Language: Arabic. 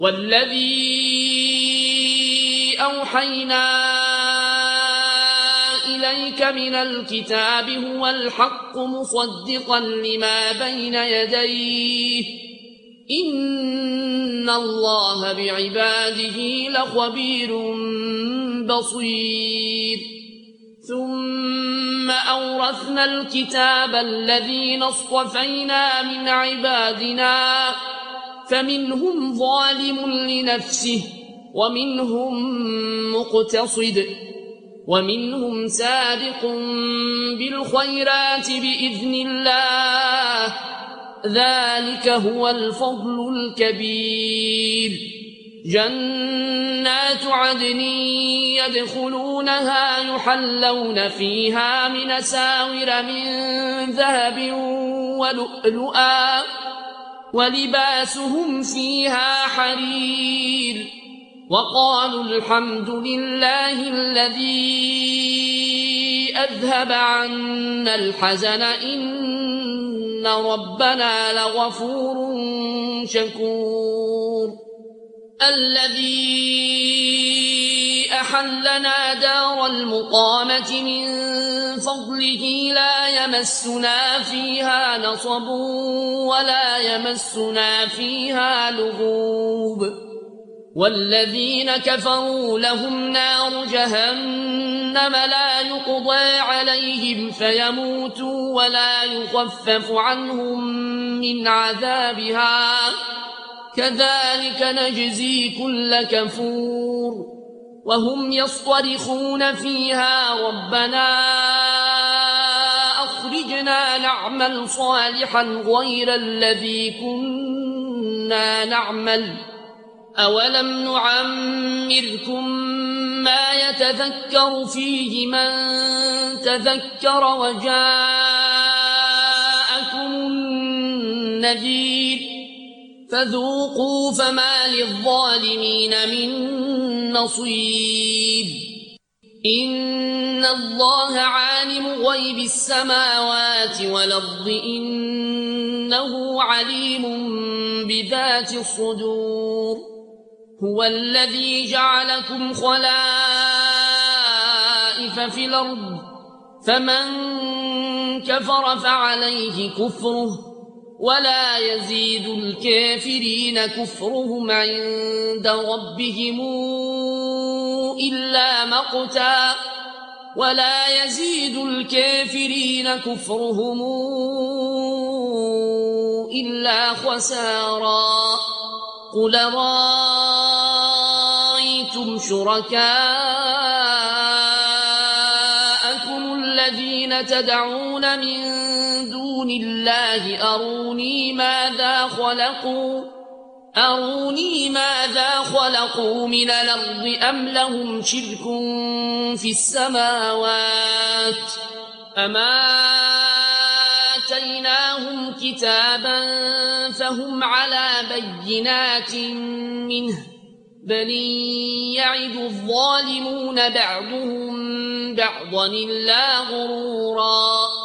والذي أوحينا إليك من الكتاب هو الحق مصدقا لما بين يديه إن الله بعباده لخبير بصير ثم أورثنا الكتاب الذين اصطفينا من عبادنا فمنهم ظالم لنفسه ومنهم مقتصد ومنهم سابق بالخيرات بإذن الله ذلك هو الفضل الكبير جنات عدن يدخلونها يحلون فيها من أساور من ذهب ولؤلؤا ولباسهم فيها حرير وقالوا الحمد لله الذي أذهب عنا الحزن إن ربنا لغفور شكور الذي أحلنا دار المقامة من فضله لا يمسنا فيها نصب ولا يمسنا فيها لغوب والذين كفروا لهم نار جهنم لا يقضى عليهم فيموتوا ولا يخفف عنهم من عذابها كذلك نجزي كل كفور وهم يصطرخون فيها ربنا أخرجنا نعمل صالحا غير الذي كنا نعمل أولم نعمركم ما يتذكر فيه من تذكر وجاءكم النذير فذوقوا فما للظالمين من نصير إن الله عالم غيب السماوات والأرض إنه عليم بذات الصدور هو الذي جعلكم خلائف في الأرض فمن كفر فعليه كفره ولا يزيد الكافرين كفرهم عند ربهم إلا مقتا ولا يزيد الكافرين كفرهم إلا خسارا قل رأيتم شركاءكم الذين تدعون من دون الله أروني ماذا خلقوا من الأرض أم لهم شرك في السماوات أما آتيناهم كتابا فهم على بينات منه بل يعد الظالمون بعضهم بعضا إلا غرورا